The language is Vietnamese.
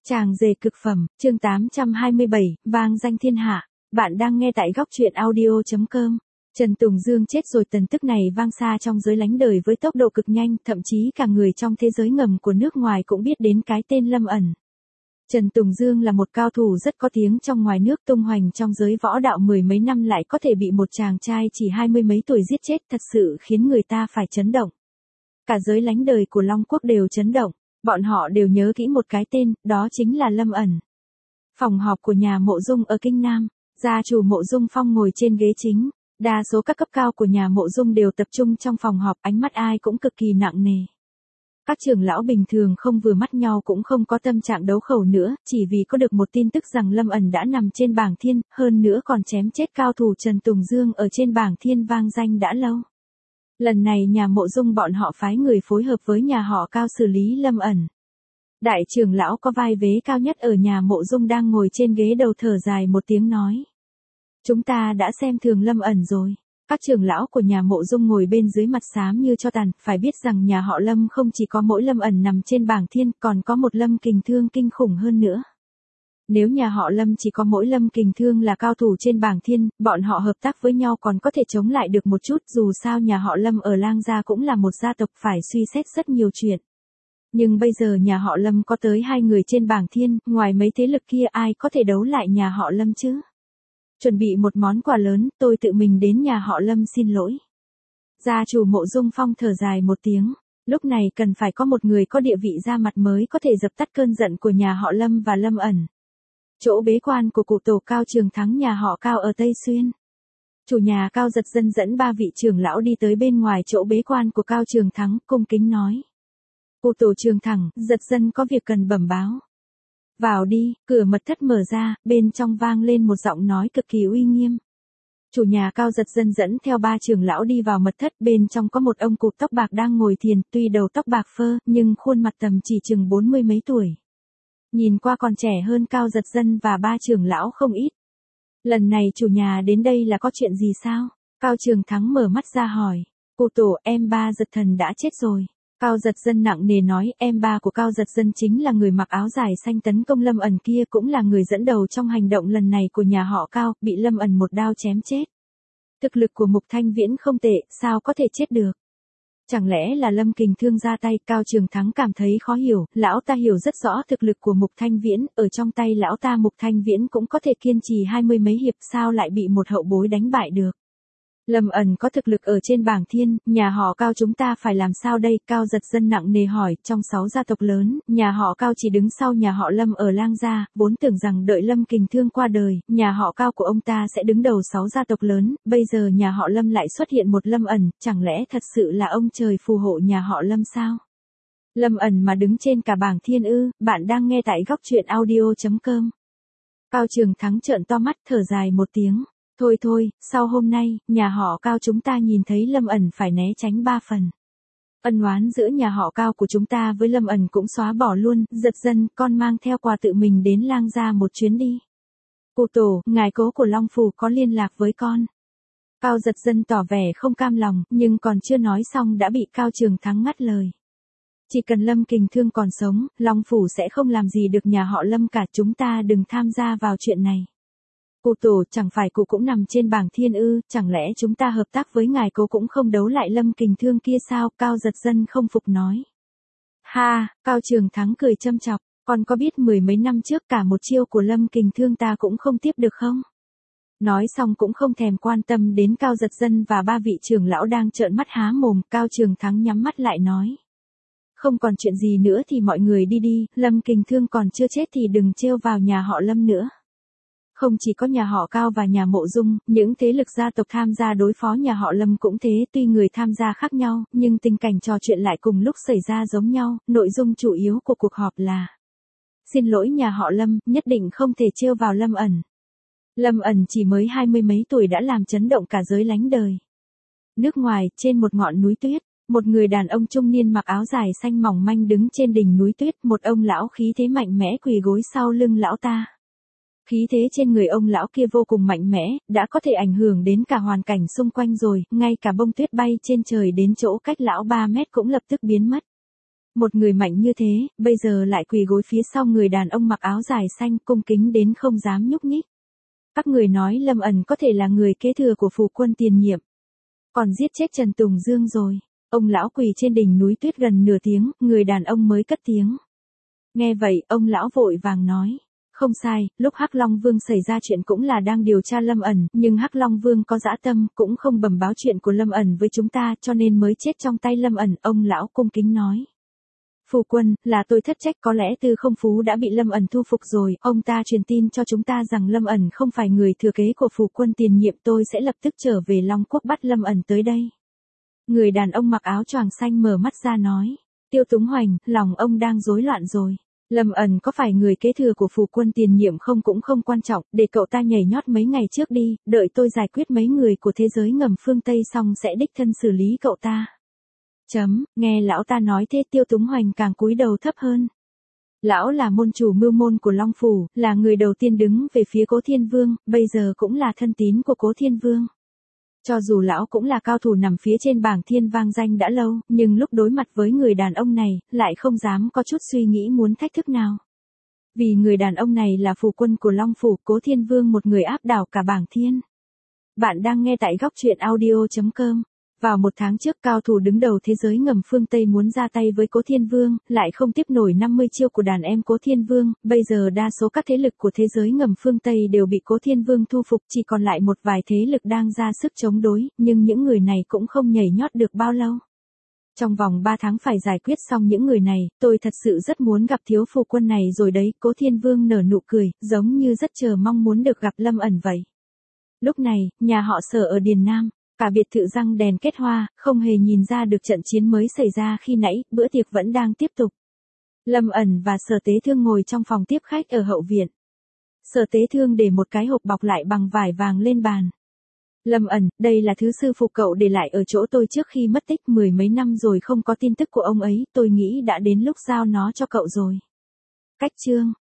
Chàng rể cực phẩm, chương 827, vang danh thiên hạ. Bạn đang nghe tại góc truyện audio.com. Trần Tùng Dương chết rồi, tin tức này vang xa trong giới lánh đời với tốc độ cực nhanh, thậm chí cả người trong thế giới ngầm của nước ngoài cũng biết đến cái tên Lâm ẩn. Trần Tùng Dương là một cao thủ rất có tiếng trong ngoài nước, tung hoành trong giới võ đạo mười mấy năm lại có thể bị một chàng trai chỉ 20 mấy tuổi giết chết, thật sự khiến người ta phải chấn động. Cả giới lánh đời của Long Quốc đều chấn động. Bọn họ đều nhớ kỹ một cái tên, đó chính là Lâm ẩn. Phòng họp của nhà Mộ Dung ở Kinh Nam, gia chủ Mộ Dung Phong ngồi trên ghế chính. Đa số các cấp cao của nhà Mộ Dung đều tập trung trong phòng họp, ánh mắt ai cũng cực kỳ nặng nề. Các trưởng lão bình thường không vừa mắt nhau cũng không có tâm trạng đấu khẩu nữa, chỉ vì có được một tin tức rằng Lâm ẩn đã nằm trên bảng thiên, hơn nữa còn chém chết cao thủ Trần Tùng Dương ở trên bảng thiên vang danh đã lâu. Lần này nhà Mộ Dung bọn họ phái người phối hợp với nhà họ Cao xử lý Lâm ẩn. Đại trưởng lão có vai vế cao nhất ở nhà Mộ Dung đang ngồi trên ghế đầu thở dài một tiếng nói. Chúng ta đã xem thường Lâm ẩn rồi. Các trưởng lão của nhà Mộ Dung ngồi bên dưới mặt xám như cho tàn, phải biết rằng nhà họ Lâm không chỉ có mỗi Lâm ẩn nằm trên bảng thiên, còn có một Lâm Kình Thương kinh khủng hơn nữa. Nếu nhà họ Lâm chỉ có mỗi Lâm Kình Thương là cao thủ trên bảng thiên, bọn họ hợp tác với nhau còn có thể chống lại được một chút, dù sao nhà họ Lâm ở Lang Gia cũng là một gia tộc phải suy xét rất nhiều chuyện. Nhưng bây giờ nhà họ Lâm có tới 2 người trên bảng thiên, ngoài mấy thế lực kia ai có thể đấu lại nhà họ Lâm chứ? Chuẩn bị một món quà lớn, tôi tự mình đến nhà họ Lâm xin lỗi. Gia chủ Mộ Dung Phong thở dài một tiếng. Lúc này cần phải có một người có địa vị ra mặt mới có thể dập tắt cơn giận của nhà họ Lâm và Lâm ẩn. Chỗ bế quan của cụ tổ Cao Trường Thắng nhà họ Cao ở Tây Xuyên. Chủ nhà Cao Giật Dân dẫn 3 vị trưởng lão đi tới bên ngoài chỗ bế quan của Cao Trường Thắng, cung kính nói. Cụ tổ Trường Thắng, Giật Dân có việc cần bẩm báo. Vào đi, cửa mật thất mở ra, bên trong vang lên một giọng nói cực kỳ uy nghiêm. Chủ nhà Cao Giật Dân dẫn theo 3 trưởng lão đi vào mật thất, bên trong có một ông cụ tóc bạc đang ngồi thiền, tuy đầu tóc bạc phơ, nhưng khuôn mặt tầm chỉ chừng 40 mấy tuổi. Nhìn qua còn trẻ hơn Cao Giật Dân và 3 trưởng lão không ít. Lần này chủ nhà đến đây là có chuyện gì sao? Cao Trường Thắng mở mắt ra hỏi. Cụ tổ, em ba Giật Thần đã chết rồi. Cao Giật Dân nặng nề nói, em ba của Cao Giật Dân chính là người mặc áo dài xanh tấn công Lâm ẩn kia, cũng là người dẫn đầu trong hành động lần này của nhà họ Cao, bị Lâm ẩn một đao chém chết. Thực lực của Mục Thanh Viễn không tệ, sao có thể chết được? Chẳng lẽ là Lâm Kình Thương ra tay? Cao Trường Thắng cảm thấy khó hiểu, lão ta hiểu rất rõ thực lực của Mục Thanh Viễn, ở trong tay lão ta Mục Thanh Viễn cũng có thể kiên trì 20 mấy hiệp, sao lại bị một hậu bối đánh bại được? Lâm ẩn có thực lực ở trên bảng thiên, nhà họ Cao chúng ta phải làm sao đây? Cao Giật Dân nặng nề hỏi, trong 6 gia tộc lớn, nhà họ Cao chỉ đứng sau nhà họ Lâm ở Lang Gia, vốn tưởng rằng đợi Lâm Kình Thương qua đời, nhà họ Cao của ông ta sẽ đứng đầu 6 gia tộc lớn, bây giờ nhà họ Lâm lại xuất hiện một Lâm ẩn, chẳng lẽ thật sự là ông trời phù hộ nhà họ Lâm sao? Lâm ẩn mà đứng trên cả bảng thiên ư? Bạn đang nghe tại góc truyện audio.com. Cao Trường Thắng trợn to mắt thở dài một tiếng. Thôi thôi, sau hôm nay, nhà họ Cao chúng ta nhìn thấy Lâm ẩn phải né tránh 3 phần. Ân oán giữa nhà họ Cao của chúng ta với Lâm ẩn cũng xóa bỏ luôn. Giật Dân, con mang theo quà tự mình đến Lang Gia một chuyến đi. Cụ tổ, ngài cố của Long Phủ có liên lạc với con. Cao Giật Dân tỏ vẻ không cam lòng, nhưng còn chưa nói xong đã bị Cao Trường Thắng ngắt lời. Chỉ cần Lâm Kình Thương còn sống, Long Phủ sẽ không làm gì được nhà họ Lâm cả, chúng ta đừng tham gia vào chuyện này. Cụ tổ, chẳng phải cụ cũng nằm trên bảng thiên ư, chẳng lẽ chúng ta hợp tác với ngài cố cũng không đấu lại Lâm Kình Thương kia sao? Cao Giật Dân không phục nói. Ha, Cao Trường Thắng cười châm chọc, con có biết 10 mấy năm trước cả một chiêu của Lâm Kình Thương ta cũng không tiếp được không? Nói xong cũng không thèm quan tâm đến Cao Giật Dân và 3 vị trưởng lão đang trợn mắt há mồm, Cao Trường Thắng nhắm mắt lại nói. Không còn chuyện gì nữa thì mọi người đi đi, Lâm Kình Thương còn chưa chết thì đừng trêu vào nhà họ Lâm nữa. Không chỉ có nhà họ Cao và nhà Mộ Dung, những thế lực gia tộc tham gia đối phó nhà họ Lâm cũng thế, tuy người tham gia khác nhau, nhưng tình cảnh trò chuyện lại cùng lúc xảy ra giống nhau, nội dung chủ yếu của cuộc họp là: xin lỗi nhà họ Lâm, nhất định không thể trêu vào Lâm ẩn. Lâm ẩn chỉ mới 20 mấy tuổi đã làm chấn động cả giới lánh đời. Nước ngoài, trên một ngọn núi tuyết, một người đàn ông trung niên mặc áo dài xanh mỏng manh đứng trên đỉnh núi tuyết, một ông lão khí thế mạnh mẽ quỳ gối sau lưng lão ta. Khí thế trên người ông lão kia vô cùng mạnh mẽ, đã có thể ảnh hưởng đến cả hoàn cảnh xung quanh rồi, ngay cả bông tuyết bay trên trời đến chỗ cách lão 3 mét cũng lập tức biến mất. Một người mạnh như thế, bây giờ lại quỳ gối phía sau người đàn ông mặc áo dài xanh cung kính đến không dám nhúc nhích. Các người nói Lâm ẩn có thể là người kế thừa của Phù Quân tiền nhiệm. Còn giết chết Trần Tùng Dương rồi. Ông lão quỳ trên đỉnh núi tuyết gần nửa tiếng, người đàn ông mới cất tiếng. Nghe vậy, ông lão vội vàng nói. Không sai, lúc Hắc Long Vương xảy ra chuyện cũng là đang điều tra Lâm ẩn, nhưng Hắc Long Vương có dã tâm, cũng không bẩm báo chuyện của Lâm ẩn với chúng ta, cho nên mới chết trong tay Lâm ẩn, ông lão cung kính nói. Phu quân, là tôi thất trách, có lẽ Tư Không Phú đã bị Lâm ẩn thu phục rồi, ông ta truyền tin cho chúng ta rằng Lâm ẩn không phải người thừa kế của Phù Quân tiền nhiệm, tôi sẽ lập tức trở về Long Quốc bắt Lâm ẩn tới đây. Người đàn ông mặc áo choàng xanh mở mắt ra nói. Tiêu Túng Hoành, lòng ông đang rối loạn rồi. Lâm ẩn có phải người kế thừa của Phù Quân tiền nhiệm không cũng không quan trọng, để cậu ta nhảy nhót mấy ngày trước đi, đợi tôi giải quyết mấy người của thế giới ngầm phương Tây xong sẽ đích thân xử lý cậu ta. Nghe lão ta nói thế Tiêu Túng Hoành càng cúi đầu thấp hơn. Lão là môn chủ mưu môn của Long Phủ, là người đầu tiên đứng về phía Cố Thiên Vương, bây giờ cũng là thân tín của Cố Thiên Vương. Cho dù lão cũng là cao thủ nằm phía trên bảng thiên vang danh đã lâu, nhưng lúc đối mặt với người đàn ông này, lại không dám có chút suy nghĩ muốn thách thức nào. Vì người đàn ông này là Phù Quân của Long Phủ, Cố Thiên Vương một người áp đảo cả bảng thiên. Bạn đang nghe tại góc truyện audio.com. Vào một tháng trước cao thủ đứng đầu thế giới ngầm phương Tây muốn ra tay với Cố Thiên Vương, lại không tiếp nổi 50 chiêu của đàn em Cố Thiên Vương, bây giờ đa số các thế lực của thế giới ngầm phương Tây đều bị Cố Thiên Vương thu phục, chỉ còn lại một vài thế lực đang ra sức chống đối, nhưng những người này cũng không nhảy nhót được bao lâu. Trong vòng 3 tháng phải giải quyết xong những người này, tôi thật sự rất muốn gặp thiếu Phù Quân này rồi đấy, Cố Thiên Vương nở nụ cười, giống như rất chờ mong muốn được gặp Lâm ẩn vậy. Lúc này, nhà họ Sở ở Điền Nam. Cả biệt thự răng đèn kết hoa, không hề nhìn ra được trận chiến mới xảy ra khi nãy, bữa tiệc vẫn đang tiếp tục. Lâm ẩn và Sở Tế Thương ngồi trong phòng tiếp khách ở hậu viện. Sở Tế Thương để một cái hộp bọc lại bằng vải vàng lên bàn. Lâm ẩn, đây là thứ sư phụ cậu để lại ở chỗ tôi trước khi mất tích, 10 mấy năm rồi không có tin tức của ông ấy, tôi nghĩ đã đến lúc giao nó cho cậu rồi. Cách chương.